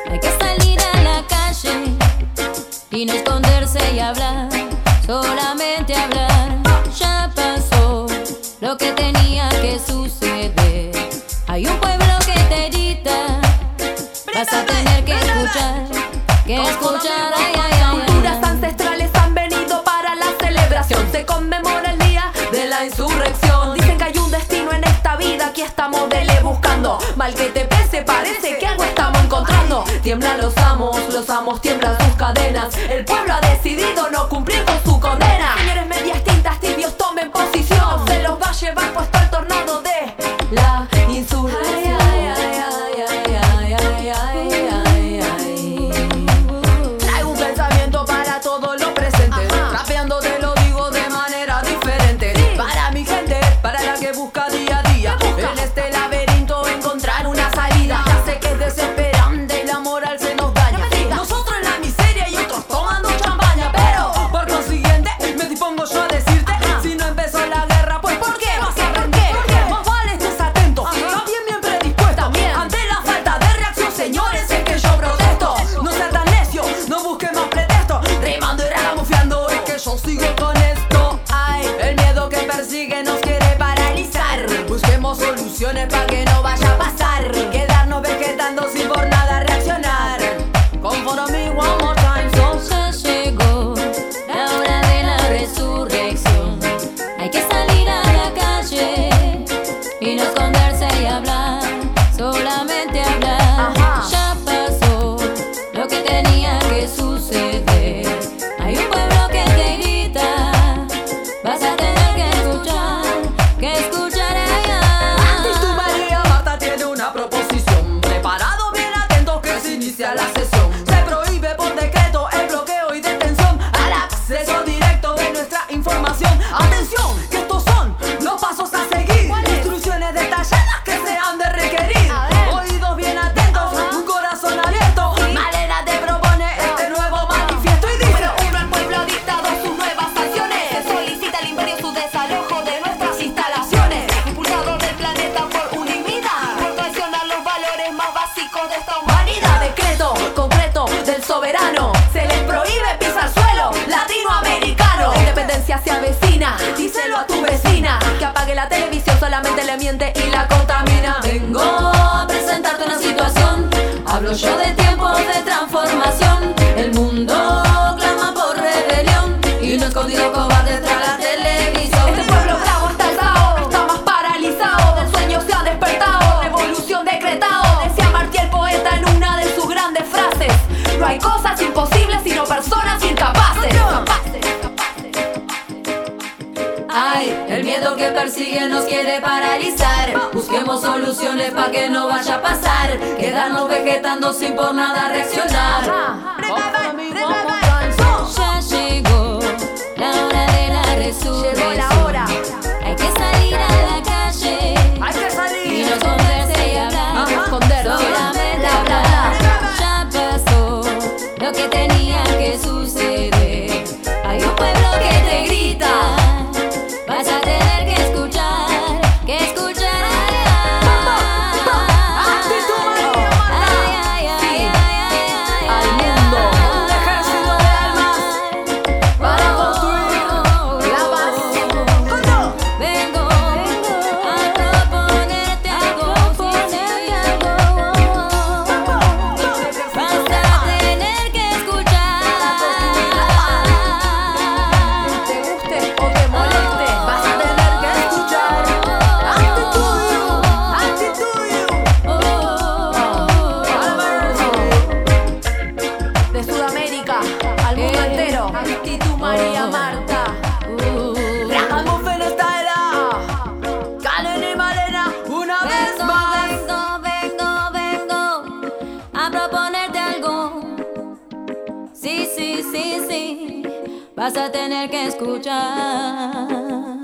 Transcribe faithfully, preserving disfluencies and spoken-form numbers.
Hay que salir a la calle y no esconderse y hablar, solamente hablar. Ya pasó lo que tenía que suceder. Hay un pueblo que te grita, vas a tener que escuchar, que escuchar. Ay, ay, ay, culturas ancestrales han venido para la celebración. Se conmemora el día de la insurrección. Dicen que hay un destino en esta vida, aquí estamos dele buscando. Mal que te pese, parece que algo estamos encontrando. Tiemblan los amos, los amos tiemblan sus cadenas. El pueblo ha decidido no cumplir con su condena. Señores medias tintas, tibios, tomen posición. Se los va a llevar puesto el tornado de la insurrección. Ay, ay, ay, ay, ay, ay, ay, ay, ay. Traigo un pensamiento para todo lo presente. Rapeando te lo digo de manera diferente. Para mi gente, para la que busca día a día en este laberinto encontrar una salida. Ya sé que es desesperante y la moral se nos daña. Nosotros en la miseria y otros tomando champaña. Pero por consiguiente me dispongo yo a decirte, si no empezó la guerra, pues ¿por qué? ¿Por qué? ¿Por qué? Más vale estés atento, también bien predispuesto. Ante la falta de reacción, señores, es que yo protesto. No sea tan necio, no busque más pretexto. Rimando y ragamufiando, es que yo sigo con esto. Ay, el miedo que persigue nos quiere paralizar. Busquemos soluciones para que no vaya a pasar. Quedarnos vegetando sin por nada reaccionar. Come follow me one more time, so. ya llegó la hora de la resurrección. Hay que salir a la calle y no esconderse y hablar, solamente hablar. Ajá. Ya pasó lo que tenía que suceder. Hay un pueblo que te grita, vas a tener que escuchar, que escuchar. Ay, ay. Y tu María Marta tiene una proposición. Preparado, bien atento que se inicia la sesión. Se prohíbe por decreto el bloqueo y detención al acceso directo de nuestra información. Atención, que estos son los pasos a seguir. Instrucciones detalladas que se han de requerir. Oídos bien atentos, un corazón abierto. Manera de proponer este nuevo manifiesto y dice: uno al pueblo dictado sus nuevas acciones. Se solicita al imperio su desalojo de nuestras instalaciones. Impulsador del planeta por unanimidad, por traicionar los valores más básicos de esta humanidad. Decreto concreto del soberano, se les prohíbe pisar suelo latinoamericano. La independencia se avecina, díselo a tu vecina, que apague la televisión, solamente le miente y la contamina. Vengo a presentarte una situación, hablo yo de tiempos de transformación. El mundo clama por rebelión y no escondido cobarde tras la televisión. Este pueblo bravo está alzado, está más paralizado, del sueño se ha despertado, revolución decretado. Decía Martí el poeta en una de sus grandes frases: no hay cosas imposibles sino personas incapaces. Ay, el miedo que persigue nos quiere paralizar. Busquemos soluciones para que no vaya a pasar. Quedarnos vegetando sin por nada reaccionar. Ya llegó la hora de la resurrección. Llegó la hora. Hay que salir a la calle Hay que y salir. no esconderse y hablar, Ajá. Esconderse. solamente Bla, bla, hablar. bla. Ya pasó lo que tenía que suceder. Hay un pueblo que te grita, vas a tener que escuchar, que escuchar. Ay, ay, ay, ay, ay, ay, Al mundo, un ejército de almas para construir la paz. Vengo a proponerte algo, proponerte algo. Vas a tener que escuchar. Te guste o te moleste, vas a tener que escuchar. Actitud, actitud. De Sudamérica al mundo entero. Actitud María Marta. Ragamuffin está era. Karen y Malena una vez Vengo, más. vengo, vengo, vengo a proponerte algo. Sí, sí, sí, sí, vas a tener que escuchar.